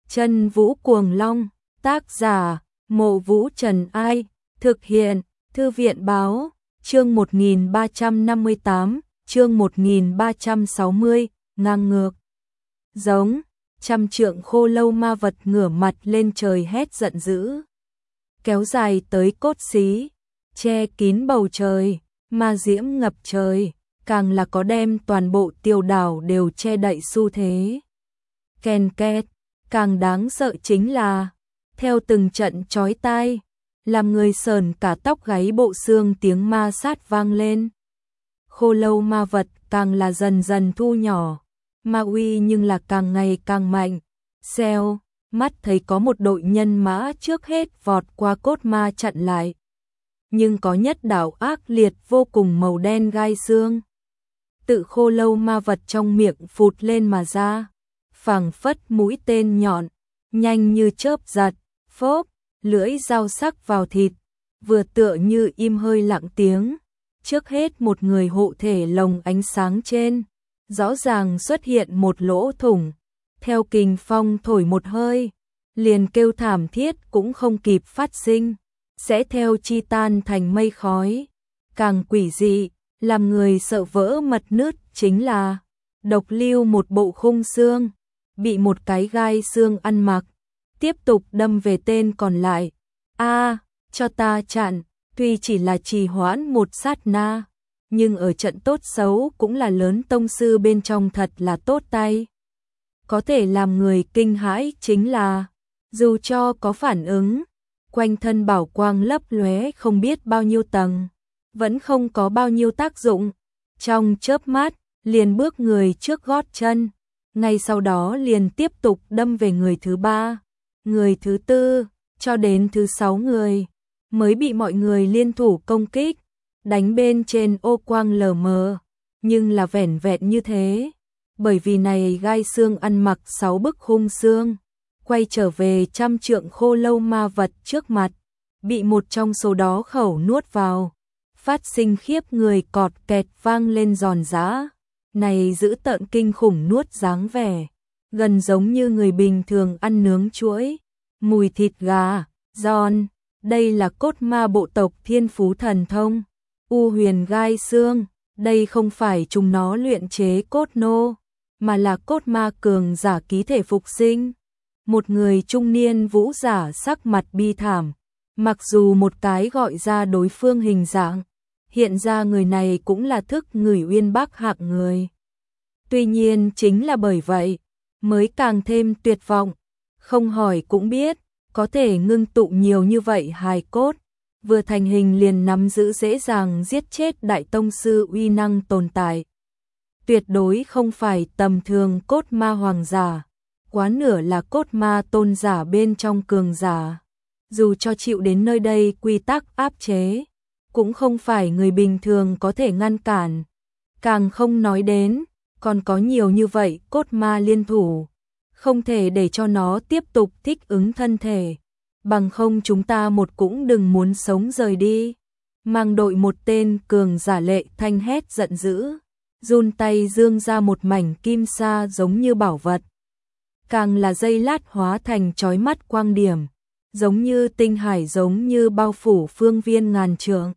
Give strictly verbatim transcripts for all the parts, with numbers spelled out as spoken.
Chân Vũ Cuồng Long, tác giả, Mộ Vũ Trần Ai, thực hiện, Thư viện Báo, chương một nghìn ba trăm năm mươi tám, chương một nghìn ba trăm sáu mươi, ngang ngược. Giống, trăm trượng khô lâu ma vật ngửa mặt lên trời hét giận dữ. Kéo dài tới cốt xí, che kín bầu trời, ma diễm ngập trời, càng là có đem toàn bộ tiêu đảo đều che đậy xu thế. Ken két, càng đáng sợ chính là, theo từng trận chói tai, làm người sờn cả tóc gáy bộ xương tiếng ma sát vang lên. Khô lâu ma vật càng là dần dần thu nhỏ, ma uy nhưng là càng ngày càng mạnh. Xèo, mắt thấy có một đội nhân mã trước hết vọt qua cốt ma chặn lại. Nhưng có nhất đạo ác liệt vô cùng màu đen gai xương. Tự khô lâu ma vật trong miệng phụt lên mà ra, phảng phất mũi tên nhọn, nhanh như chớp giật, phốp, lưỡi dao sắc vào thịt, vừa tựa như im hơi lặng tiếng. Trước hết một người hộ thể lồng ánh sáng trên, rõ ràng xuất hiện một lỗ thủng, theo kình phong thổi một hơi, liền kêu thảm thiết cũng không kịp phát sinh, sẽ theo chi tan thành mây khói. Càng quỷ dị, làm người sợ vỡ mật nứt chính là độc lưu một bộ khung xương, bị một cái gai xương ăn mặc, tiếp tục đâm về tên còn lại. A, cho ta chặn, tuy chỉ là trì hoãn một sát na, nhưng ở trận tốt xấu cũng là lớn tông sư bên trong thật là tốt tay. Có thể làm người kinh hãi chính là, dù cho có phản ứng, quanh thân bảo quang lấp lóe không biết bao nhiêu tầng, vẫn không có bao nhiêu tác dụng. Trong chớp mắt, liền bước người trước gót chân, ngay sau đó liền tiếp tục đâm về người thứ ba, người thứ tư, cho đến thứ sáu người, mới bị mọi người liên thủ công kích, đánh bên trên ô quang lờ mờ, nhưng là vẻn vẹn như thế, bởi vì này gai xương ăn mặc sáu bức khung xương, quay trở về trăm trượng khô lâu ma vật trước mặt, bị một trong số đó khẩu nuốt vào, phát sinh khiếp người cọt kẹt vang lên giòn giã. Này giữ tợn kinh khủng nuốt dáng vẻ, gần giống như người bình thường ăn nướng chuỗi, mùi thịt gà, giòn. Đây là cốt ma bộ tộc thiên phú thần thông, u huyền gai xương, đây không phải chúng nó luyện chế cốt nô, mà là cốt ma cường giả ký thể phục sinh. Một người trung niên vũ giả sắc mặt bi thảm, mặc dù một cái gọi ra đối phương hình dạng, hiện ra người này cũng là thức người uyên bác hạng người. Tuy nhiên chính là bởi vậy, mới càng thêm tuyệt vọng, không hỏi cũng biết, có thể ngưng tụ nhiều như vậy hài cốt, vừa thành hình liền nắm giữ dễ dàng giết chết đại tông sư uy năng tồn tại. Tuyệt đối không phải tầm thường cốt ma hoàng giả, quá nửa là cốt ma tôn giả bên trong cường giả. Dù cho chịu đến nơi đây quy tắc áp chế, cũng không phải người bình thường có thể ngăn cản. Càng không nói đến, còn có nhiều như vậy cốt ma liên thủ, không thể để cho nó tiếp tục thích ứng thân thể, bằng không chúng ta một cũng đừng muốn sống rời đi. Mang đội một tên cường giả lệ thanh hét giận dữ, run tay dương ra một mảnh kim sa giống như bảo vật, càng là dây lát hóa thành chói mắt quang điểm, giống như tinh hải giống như bao phủ phương viên ngàn trượng.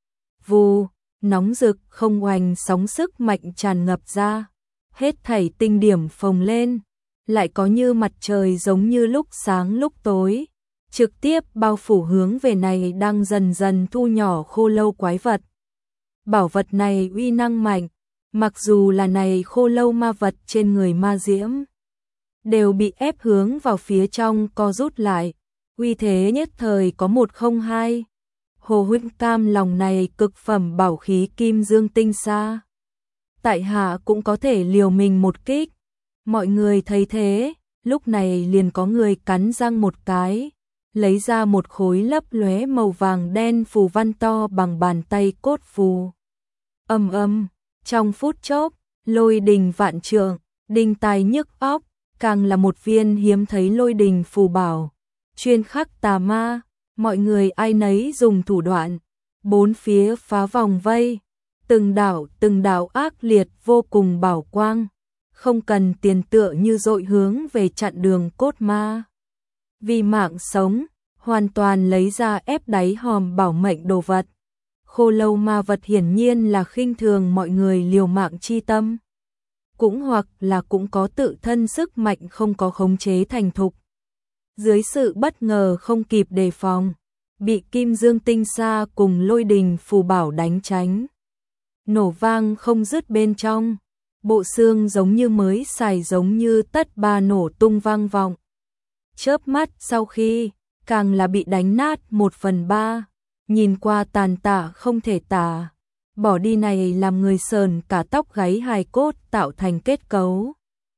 Vù, nóng rực không oanh sóng sức mạnh tràn ngập ra, hết thảy tinh điểm phồng lên, lại có như mặt trời giống như lúc sáng lúc tối, trực tiếp bao phủ hướng về này đang dần dần thu nhỏ khô lâu quái vật. Bảo vật này uy năng mạnh, mặc dù là này khô lâu ma vật trên người ma diễm, đều bị ép hướng vào phía trong co rút lại, uy thế nhất thời có một không hai. Hồ huynh cam lòng này cực phẩm bảo khí kim dương tinh sa, tại hạ cũng có thể liều mình một kích. Mọi người thấy thế, lúc này liền có người cắn răng một cái, lấy ra một khối lấp lóe màu vàng đen phù văn to bằng bàn tay cốt phù. Âm âm, trong phút chốc, lôi đình vạn trượng, đinh tai nhức óc, càng là một viên hiếm thấy lôi đình phù bảo, chuyên khắc tà ma. Mọi người ai nấy dùng thủ đoạn, bốn phía phá vòng vây, từng đạo từng đạo ác liệt vô cùng bảo quang, không cần tiền tựa như dội hướng về chặn đường cốt ma. Vì mạng sống, hoàn toàn lấy ra ép đáy hòm bảo mệnh đồ vật. Khô lâu ma vật hiển nhiên là khinh thường mọi người liều mạng chi tâm. Cũng hoặc là cũng có tự thân sức mạnh không có khống chế thành thục. Dưới sự bất ngờ không kịp đề phòng, bị kim dương tinh sa cùng lôi đình phù bảo đánh tránh. Nổ vang không dứt bên trong, bộ xương giống như mới xài giống như tất ba nổ tung vang vọng. Chớp mắt sau khi, càng là bị đánh nát một phần ba, nhìn qua tàn tạ không thể tả. Bỏ đi này làm người sờn cả tóc gáy hài cốt tạo thành kết cấu.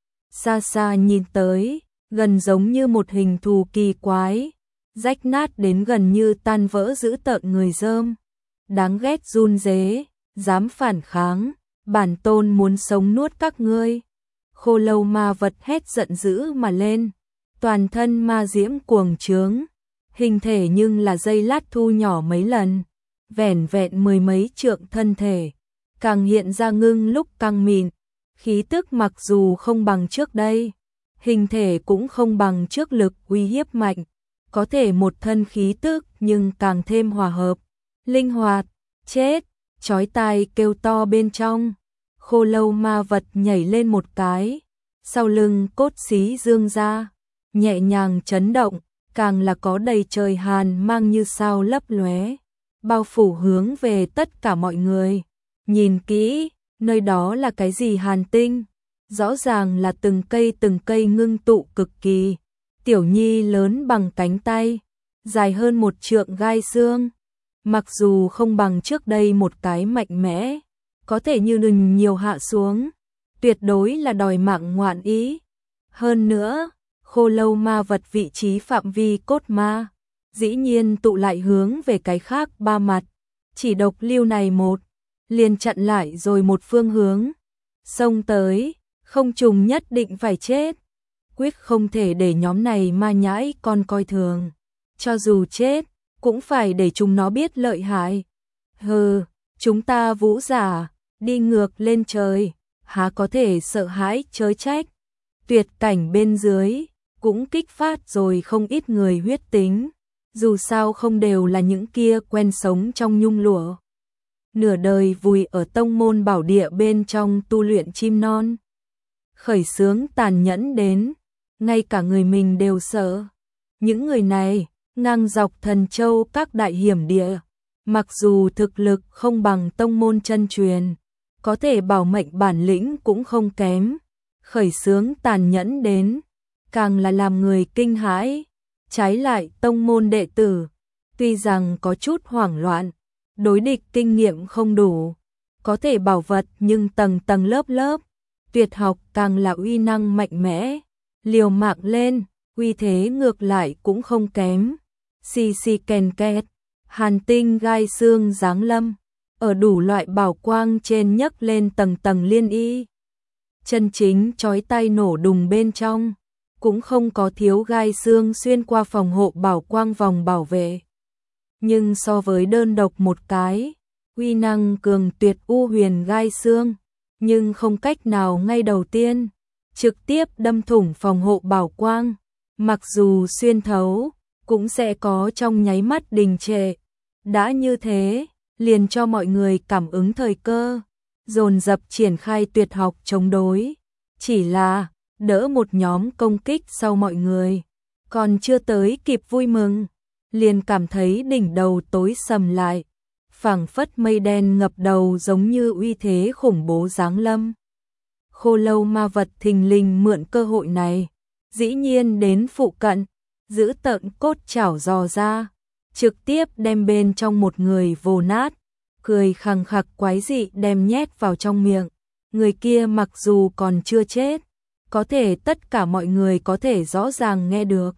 Xa xa nhìn tới, gần giống như một hình thù kỳ quái, rách nát đến gần như tan vỡ dữ tợn người dơm. Đáng ghét run rế, dám phản kháng, bản tôn muốn sống nuốt các ngươi. Khô lâu ma vật hét giận dữ mà lên, toàn thân ma diễm cuồng trướng, hình thể nhưng là dây lát thu nhỏ mấy lần, vẻn vẹn mười mấy trượng thân thể, càng hiện ra ngưng lúc căng mịn, khí tức mặc dù không bằng trước đây, hình thể cũng không bằng trước lực uy hiếp mạnh, có thể một thân khí tức nhưng càng thêm hòa hợp, linh hoạt, chết, chói tai kêu to bên trong. Khô lâu ma vật nhảy lên một cái, sau lưng cốt xí dương ra, nhẹ nhàng chấn động, càng là có đầy trời hàn mang như sao lấp lóe, bao phủ hướng về tất cả mọi người. Nhìn kỹ, nơi đó là cái gì hàn tinh? Rõ ràng là từng cây từng cây ngưng tụ cực kỳ, tiểu nhi lớn bằng cánh tay, dài hơn một trượng gai xương. Mặc dù không bằng trước đây một cái mạnh mẽ, có thể như nừng nhiều hạ xuống, tuyệt đối là đòi mạng ngoạn ý. Hơn nữa, khô lâu ma vật vị trí phạm vi cốt ma, dĩ nhiên tụ lại hướng về cái khác ba mặt, chỉ độc lưu này một, liền chặn lại rồi một phương hướng, xông tới, không trùng nhất định phải chết, quyết không thể để nhóm này ma nhãi con coi thường, cho dù chết, cũng phải để chúng nó biết lợi hại. Hừ, chúng ta vũ giả, đi ngược lên trời, há có thể sợ hãi chớ trách. Tuyệt cảnh bên dưới, cũng kích phát rồi không ít người huyết tính, dù sao không đều là những kia quen sống trong nhung lụa. Nửa đời vùi ở tông môn bảo địa bên trong tu luyện chim non. Khởi xướng tàn nhẫn đến, ngay cả người mình đều sợ. Những người này, ngang dọc Thần Châu các đại hiểm địa, mặc dù thực lực không bằng tông môn chân truyền, có thể bảo mệnh bản lĩnh cũng không kém. Khởi xướng tàn nhẫn đến, càng là làm người kinh hãi. Trái lại tông môn đệ tử, tuy rằng có chút hoảng loạn, đối địch kinh nghiệm không đủ, có thể bảo vật nhưng tầng tầng lớp lớp, tuyệt học càng là uy năng mạnh mẽ, liều mạng lên, uy thế ngược lại cũng không kém. Xì xì kèn két, hàn tinh gai xương giáng lâm, ở đủ loại bảo quang trên nhấc lên tầng tầng liên y. Chân chính chói tay nổ đùng bên trong, cũng không có thiếu gai xương xuyên qua phòng hộ bảo quang vòng bảo vệ. Nhưng so với đơn độc một cái, uy năng cường tuyệt u huyền gai xương, nhưng không cách nào ngay đầu tiên, trực tiếp đâm thủng phòng hộ bảo quang, mặc dù xuyên thấu, cũng sẽ có trong nháy mắt đình trệ. Đã như thế, liền cho mọi người cảm ứng thời cơ, dồn dập triển khai tuyệt học chống đối. Chỉ là, đỡ một nhóm công kích sau mọi người, còn chưa tới kịp vui mừng, liền cảm thấy đỉnh đầu tối sầm lại, phảng phất mây đen ngập đầu giống như uy thế khủng bố giáng lâm. Khô lâu ma vật thình lình mượn cơ hội này, dĩ nhiên đến phụ cận, giữ tợn cốt chảo dò ra, trực tiếp đem bên trong một người vồ nát, cười khằng khặc quái dị đem nhét vào trong miệng. Người kia mặc dù còn chưa chết, có thể tất cả mọi người có thể rõ ràng nghe được.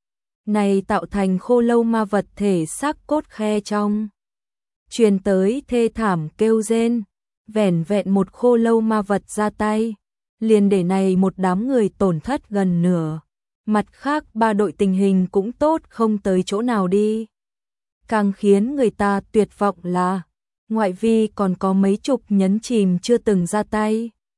Này tạo thành khô lâu ma vật thể xác cốt khe trong. Truyền tới thê thảm kêu rên, vẻn vẹn một khô lâu ma vật ra tay, liền để này một đám người tổn thất gần nửa. Mặt khác ba đội tình hình cũng tốt không tới chỗ nào đi. Càng khiến người ta tuyệt vọng là, ngoại vi còn có mấy chục nhấn chìm chưa từng ra tay.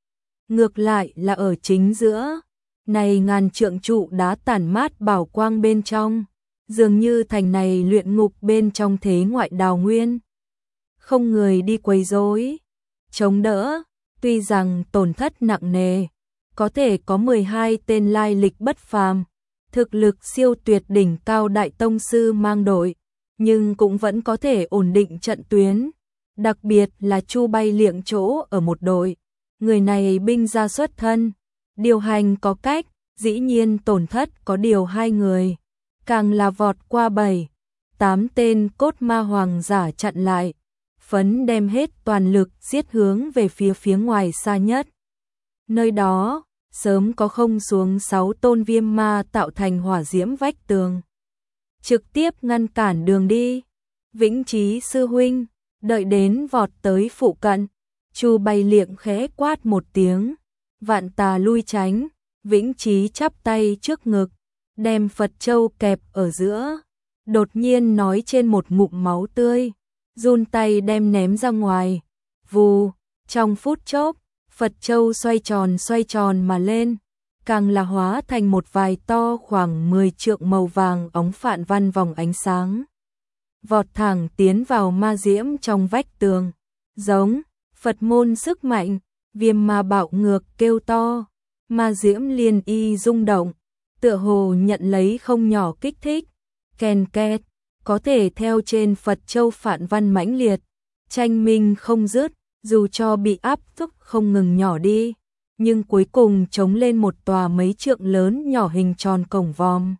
ngược lại là ở chính giữa. Này ngàn trượng trụ đá tản mát bảo quang bên trong, dường như thành này luyện ngục bên trong thế ngoại đào nguyên. Không người đi quấy rối, chống đỡ, tuy rằng tổn thất nặng nề, có thể có mười hai tên lai lịch bất phàm, thực lực siêu tuyệt đỉnh cao đại tông sư mang đội, nhưng cũng vẫn có thể ổn định trận tuyến, đặc biệt là Chu Bay Liệng chỗ ở một đội, người này binh gia xuất thân, điều hành có cách, dĩ nhiên tổn thất có điều hai người, càng là vọt qua bảy, tám tên cốt ma hoàng giả chặn lại, phấn đem hết toàn lực giết hướng về phía phía ngoài xa nhất. Nơi đó, sớm có không xuống sáu tôn viêm ma tạo thành hỏa diễm vách tường, trực tiếp ngăn cản đường đi. Vĩnh Chí sư huynh, đợi đến vọt tới phụ cận, Chu Bay Liệng khẽ quát một tiếng, vạn tà lui tránh, Vĩnh Chí chắp tay trước ngực, đem Phật Châu kẹp ở giữa, đột nhiên nói trên một ngụm máu tươi, run tay đem ném ra ngoài, vù, trong phút chốc, Phật Châu xoay tròn xoay tròn mà lên, càng là hóa thành một vài to khoảng mười trượng màu vàng óng phạn văn vòng ánh sáng. Vọt thẳng tiến vào ma diễm trong vách tường, giống, Phật môn sức mạnh, viêm ma bạo ngược kêu to, ma diễm liên y rung động, tựa hồ nhận lấy không nhỏ kích thích, ken két, có thể theo trên Phật Châu phạn văn mãnh liệt, tranh minh không dứt, dù cho bị áp thúc không ngừng nhỏ đi, nhưng cuối cùng chống lên một tòa mấy trượng lớn nhỏ hình tròn cổng vòm.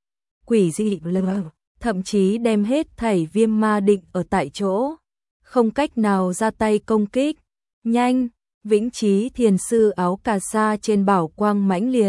Quỷ dị lờ, thậm chí đem hết thảy viêm ma định ở tại chỗ, không cách nào ra tay công kích. Nhanh, Vĩnh Chí thiền sư áo cà sa trên bảo quang mãnh liệt,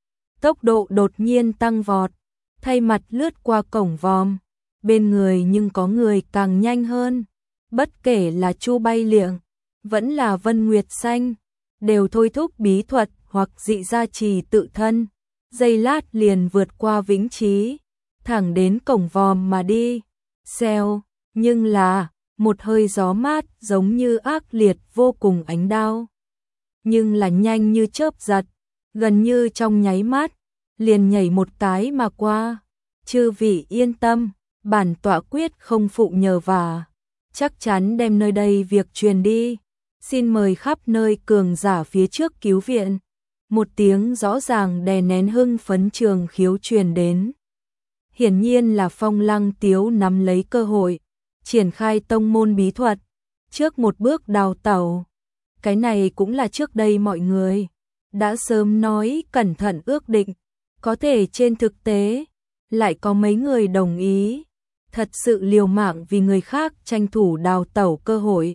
tốc độ đột nhiên tăng vọt, thay mặt lướt qua cổng vòm, bên người nhưng có người càng nhanh hơn, bất kể là Chu Bay Liệng, vẫn là Vân Nguyệt Xanh, đều thôi thúc bí thuật hoặc dị gia trì tự thân, giây lát liền vượt qua Vĩnh Chí, thẳng đến cổng vòm mà đi. Xèo, nhưng là một hơi gió mát giống như ác liệt vô cùng ánh đao, nhưng là nhanh như chớp giật, gần như trong nháy mắt, liền nhảy một cái mà qua. Chư vị yên tâm, bản tọa quyết không phụ nhờ vả, chắc chắn đem nơi đây việc truyền đi, xin mời khắp nơi cường giả phía trước cứu viện. Một tiếng rõ ràng đè nén hưng phấn trường khiếu truyền đến. Hiển nhiên là Phong Lăng Tiếu nắm lấy cơ hội, triển khai tông môn bí thuật, trước một bước đào tẩu. Cái này cũng là trước đây mọi người đã sớm nói cẩn thận ước định, có thể trên thực tế lại có mấy người đồng ý, thật sự liều mạng vì người khác tranh thủ đào tẩu cơ hội,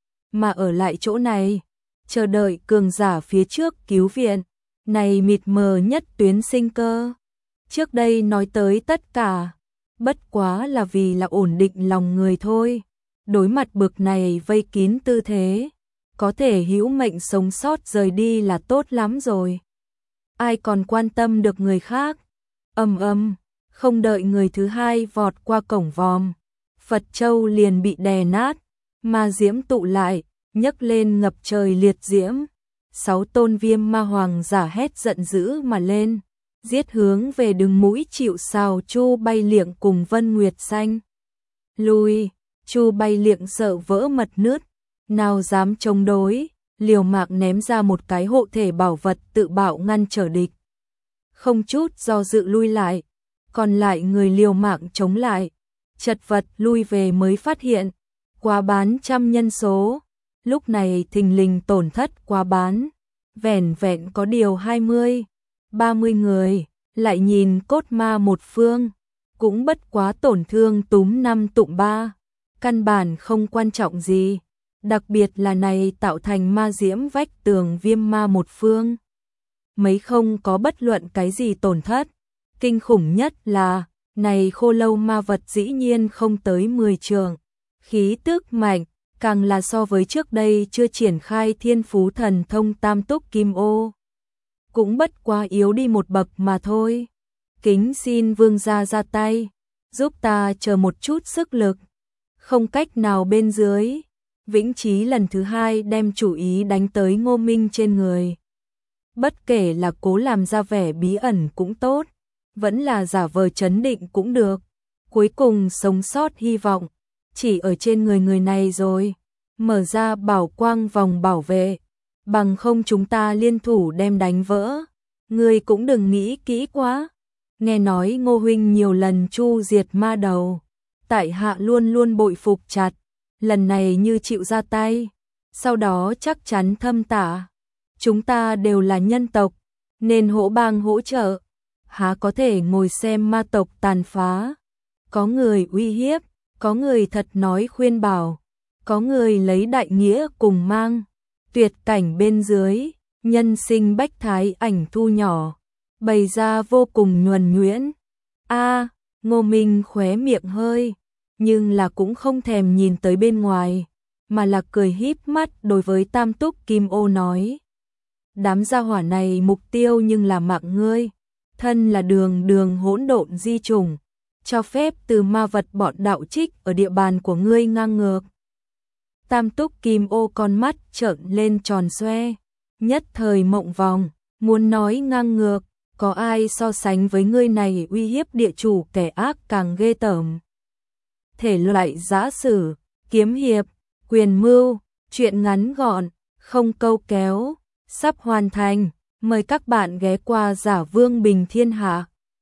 mà ở lại chỗ này, chờ đợi cường giả phía trước cứu viện, này mịt mờ nhất tuyến sinh cơ. Trước đây nói tới tất cả, bất quá là vì là ổn định lòng người thôi, đối mặt bực này vây kín tư thế, có thể hữu mệnh sống sót rời đi là tốt lắm rồi. Ai còn quan tâm được người khác? Ầm ầm, không đợi người thứ hai vọt qua cổng vòm, Phật Châu liền bị đè nát, ma diễm tụ lại, nhấc lên ngập trời liệt diễm. Sáu tôn viêm ma hoàng giả hét giận dữ mà lên, giết hướng về đường mũi chịu sào Chu Bay Liệng cùng Vân Nguyệt Xanh. Lui, Chu Bay Liệng sợ vỡ mật nứt, nào dám chống đối, liều mạng ném ra một cái hộ thể bảo vật tự bạo ngăn trở địch. Không chút do dự lui lại, còn lại người liều mạng chống lại, chật vật lui về mới phát hiện, quá bán trăm nhân số, lúc này thình lình tổn thất quá bán, vẻn vẹn có điều hai mươi, ba mươi người, lại nhìn cốt ma một phương, cũng bất quá tổn thương túm năm tụng ba, căn bản không quan trọng gì, đặc biệt là này tạo thành ma diễm vách tường viêm ma một phương. Mấy không có bất luận cái gì tổn thất, kinh khủng nhất là, này khô lâu ma vật dĩ nhiên không tới mười trường, khí tức mạnh, càng là so với trước đây chưa triển khai thiên phú thần thông tam túc kim ô. Cũng bất quá yếu đi một bậc mà thôi. Kính xin vương gia ra tay, giúp ta chờ một chút sức lực. Không cách nào bên dưới, Vĩnh Chí lần thứ hai đem chủ ý đánh tới Ngô Minh trên người. Bất kể là cố làm ra vẻ bí ẩn cũng tốt, vẫn là giả vờ trấn định cũng được. Cuối cùng sống sót hy vọng, chỉ ở trên người người này rồi. Mở ra bảo quang vòng bảo vệ, bằng không chúng ta liên thủ đem đánh vỡ. Ngươi cũng đừng nghĩ kỹ quá. Nghe nói Ngô huynh nhiều lần chu diệt ma đầu, tại hạ luôn luôn bội phục chặt, lần này như chịu ra tay, sau đó chắc chắn thâm tả. Chúng ta đều là nhân tộc, nên hỗ bang hỗ trợ, há có thể ngồi xem ma tộc tàn phá. Có người uy hiếp, có người thật nói khuyên bảo, có người lấy đại nghĩa cùng mang. Tuyệt cảnh bên dưới, nhân sinh bách thái ảnh thu nhỏ, bày ra vô cùng nhuần nhuyễn. A, Ngô Minh khóe miệng hơi, nhưng là cũng không thèm nhìn tới bên ngoài, mà là cười híp mắt đối với Tam Túc Kim Ô nói. Đám gia hỏa này mục tiêu nhưng là mạng ngươi, thân là đường đường hỗn độn di chủng, cho phép từ ma vật bọn đạo trích ở địa bàn của ngươi ngang ngược. Tam Túc Kim Ô con mắt trợn lên tròn xoe, nhất thời mộng vòng, muốn nói ngang ngược, có ai so sánh với ngươi này uy hiếp địa chủ kẻ ác càng ghê tởm. Thể loại giã sử, kiếm hiệp, quyền mưu, truyện ngắn gọn, không câu kéo, sắp hoàn thành, mời các bạn ghé qua Giả Vương Bình Thiên Hạ.